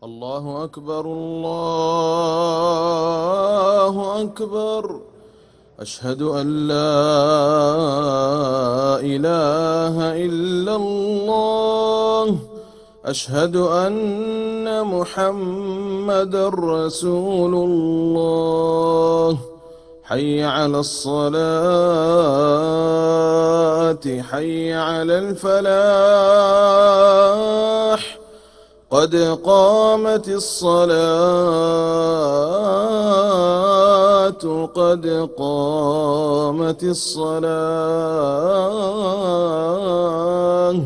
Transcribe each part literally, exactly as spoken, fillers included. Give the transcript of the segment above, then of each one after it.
الله أكبر الله أكبر. أشهد أن لا إله إلا الله. أشهد أن محمدًا رسول الله. حي على الصلاة حي على الفلاح. قد قامت الصلاة قد قامت الصلاة.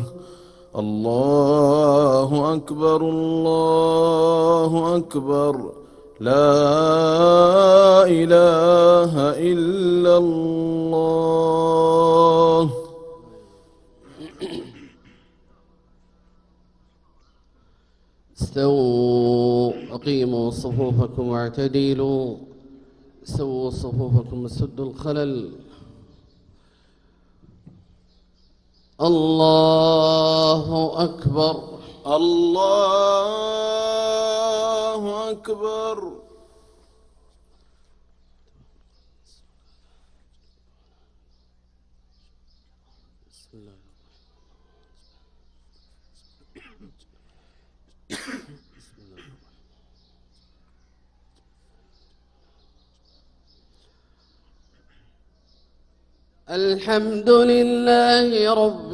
الله أكبر الله أكبر. لا إله إلا الله. استووا أقيموا صفوفكم واعتدلوا. سووا صفوفكم وسدوا الخلل. الله أكبر الله أكبر. الحمد لله رب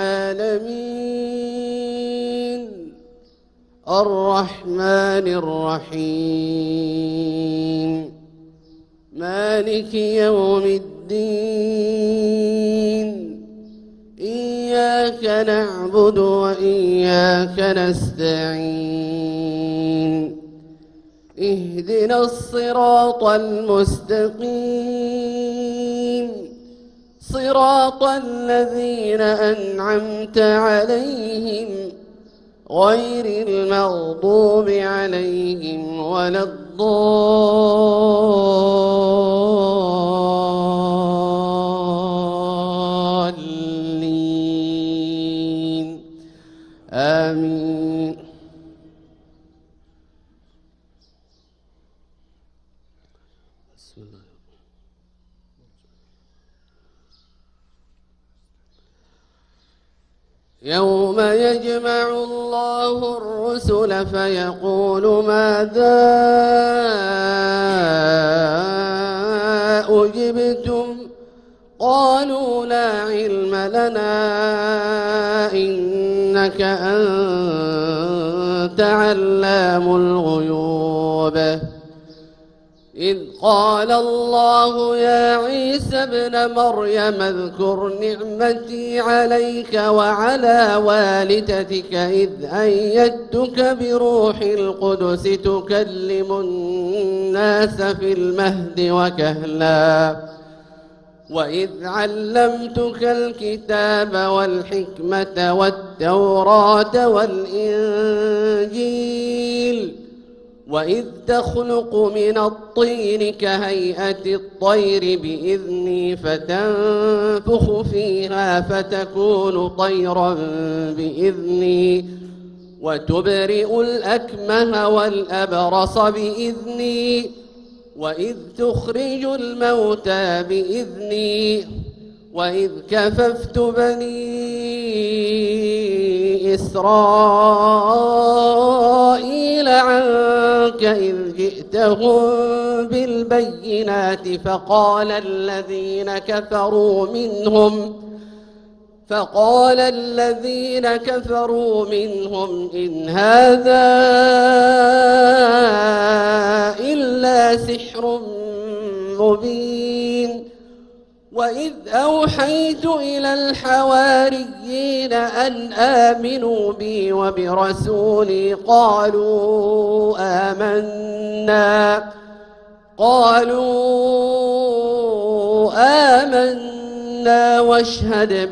العالمين الرحمن الرحيم مالك يوم الدين. إياك نعبد وإياك نستعين. اهدنا الصراط المستقيم صراط الذين أنعمت عليهم غير المغضوب عليهم ولا الضالين. آمين. بسم الله. يوم يجمع الله الرسل فيقول ماذا أجبتم قالوا لا علم لنا إنك أنت علام الغيوب. إذ قال الله يا عيسى ابن مريم اذكر نعمتي عليك وعلى والدتك إذ أيدتك بروح القدس تكلم الناس في المهد وكهلا وإذ علمتك الكتاب والحكمة والتوراة والإنجيل وإذ تخلق من الطين كهيئة الطير بإذني فتنفخ فيها فتكون طيرا بإذني وتبرئ الأكمه والأبرص بإذني وإذ تخرج الموتى بإذني وإذ كففت بني إسرائيل عنك إذ جئتهم بالبينات فقال الذين كفروا منهم فقال الذين كفروا منهم إن هذا إلا سحر مبين. وإذ أوحيت إلى الحواريين أن آمنوا بي وبرسولي قالوا آمنا قالوا آمنا واشهد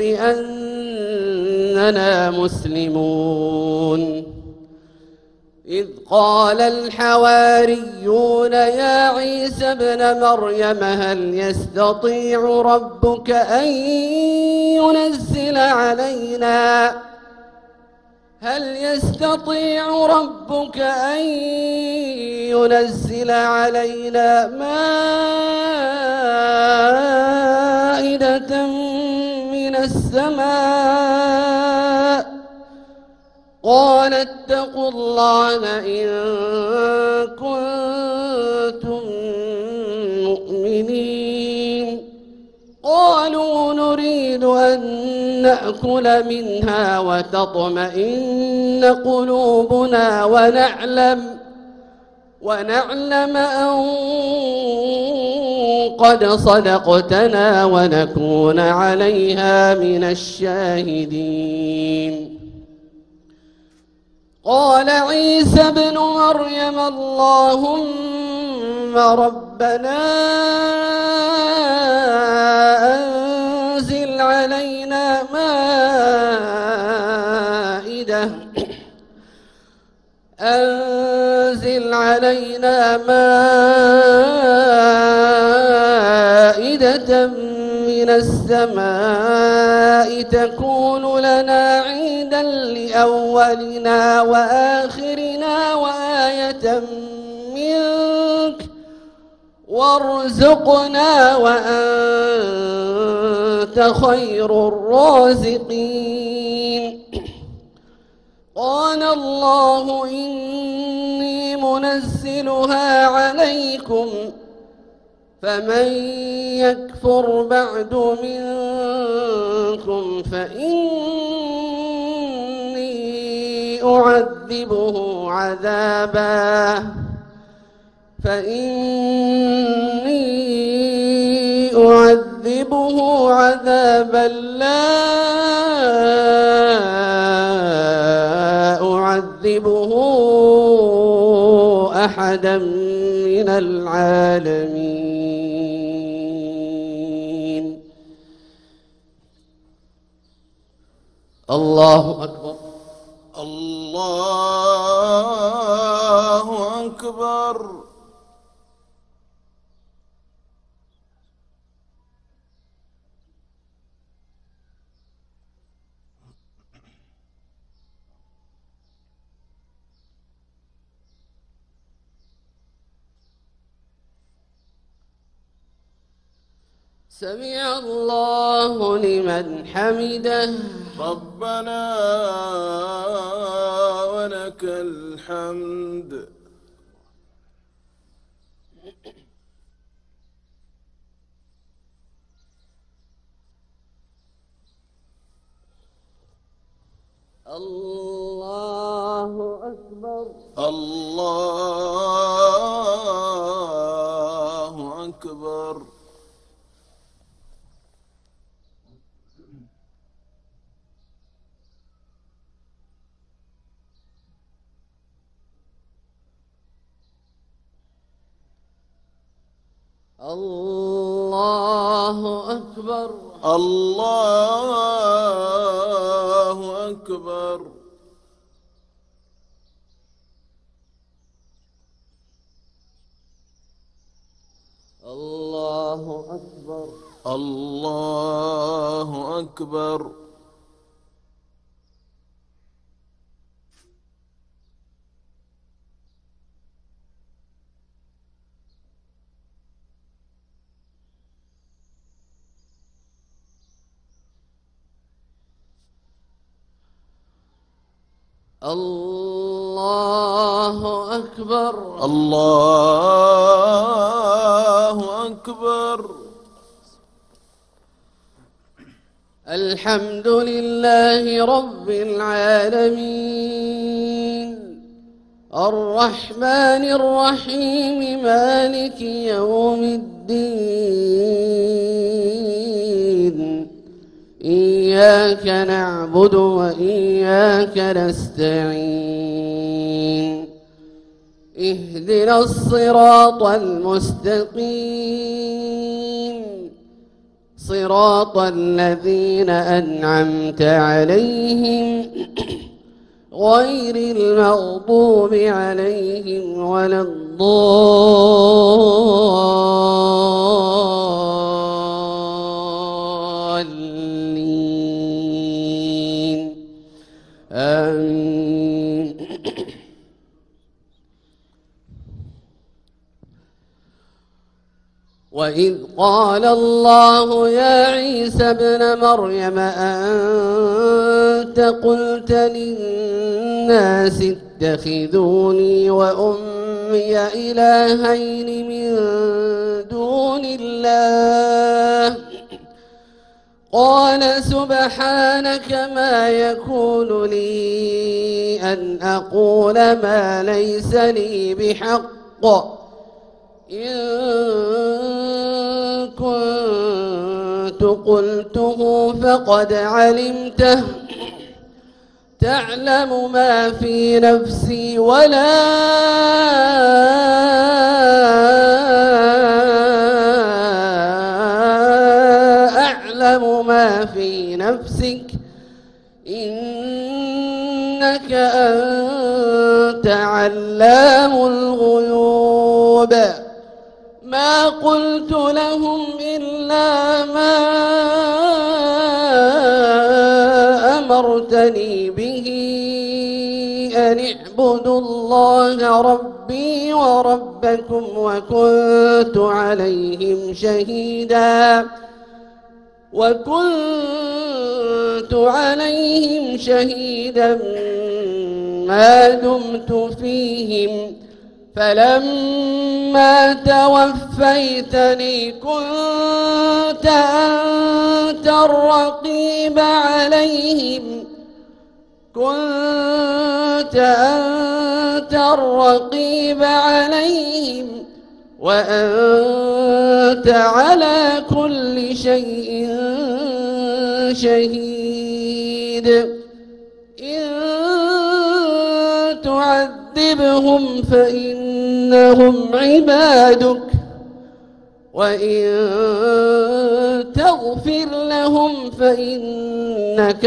بأننا مسلمون. إذ قال الحواريون يا عيسى ابن مريم هل يستطيع ربك أن ينزل علينا هل يستطيع ربك أن ينزل علينا مائدة من السماء؟ قال اتقوا الله إن كنتم مؤمنين. قالوا نريد أن نأكل منها وتطمئن قلوبنا ونعلم ونعلم أن قد صدقتنا ونكون عليها من الشاهدين. قال عيسى ابن مريم اللهم ربنا أنزل علينا مائدة أنزل علينا مائدة من السماء تكون لنا عيدا لأولنا وآخرنا وآية منك وارزقنا وأنت خير الرازقين. قال الله إني منزلها عليكم فمن يكفر بعد منكم فإني أعذبه عذابا فإني أعذبه عذابا لا أعذبه أحدا من العالمين. الله أكبر. الله أكبر. سمع الله لمن حمده. ربنا ولك الحمد. الله أكبر. الله أكبر. الله أكبر. الله أكبر. الله أكبر. الله أكبر. الله أكبر. الله أكبر. الحمد لله رب العالمين الرحمن الرحيم مالك يوم الدين إياك نعبد وإياك نستعين اهدنا الصراط المستقيم صراط الذين أنعمت عليهم غير المغضوب عليهم ولا الضالين آمين. وإذ قال الله يا عيسى ابن مريم أنت قلت للناس اتخذوني وأمي إلهين من دون الله قال سبحانك ما يكون لي أن أقول ما ليس لي بحق إن كنت قلته فقد علمته تعلم ما في نفسي ولا أعلم ما في نفسك إنك أنت علام الغيوب ما قلت لهم إلا ما أمرتني به أن اعبدوا الله ربي وربكم وكنت عليهم شهيدا وكنت عليهم شهيدا ما دمت فيهم فلما توفيتني كنت أنت الرقيب عليهم كنت أنت الرقيب عليهم وأنت على كل شيء شهيد إن تعذبهم فإنهم عبادك وإن تغفر لهم فإنك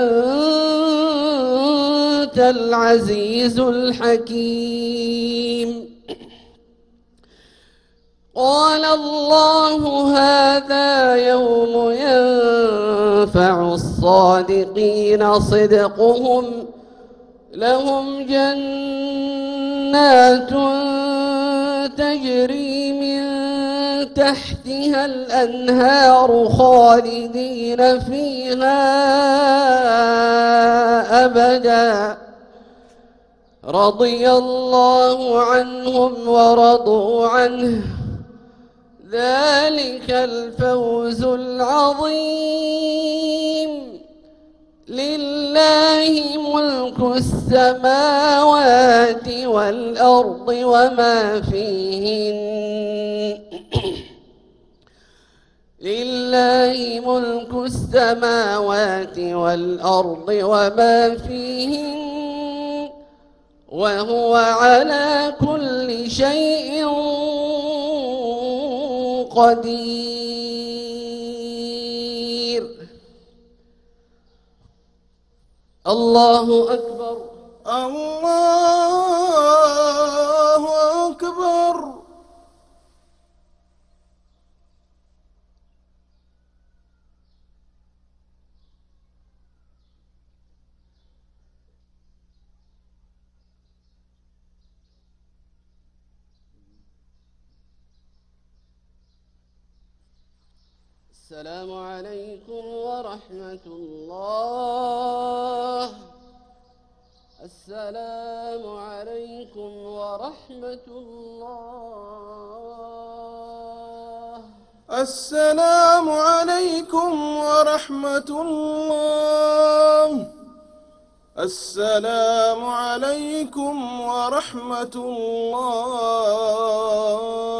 أنت العزيز الحكيم قال الله هذا يوم ينفع الصادقين صدقهم لهم جنات تجري من تحتها الأنهار خالدين فيها أبدا رضي الله عنهم ورضوا عنه ذلك الفوز العظيم لله ملك السماوات والأرض وما فيهن لله ملك السماوات والأرض وما فيهن وهو على كل شيء قدير الله أكبر الله أكبر السلام عليكم ورحمة الله السلام عليكم ورحمة الله السلام عليكم ورحمة الله السلام عليكم ورحمة الله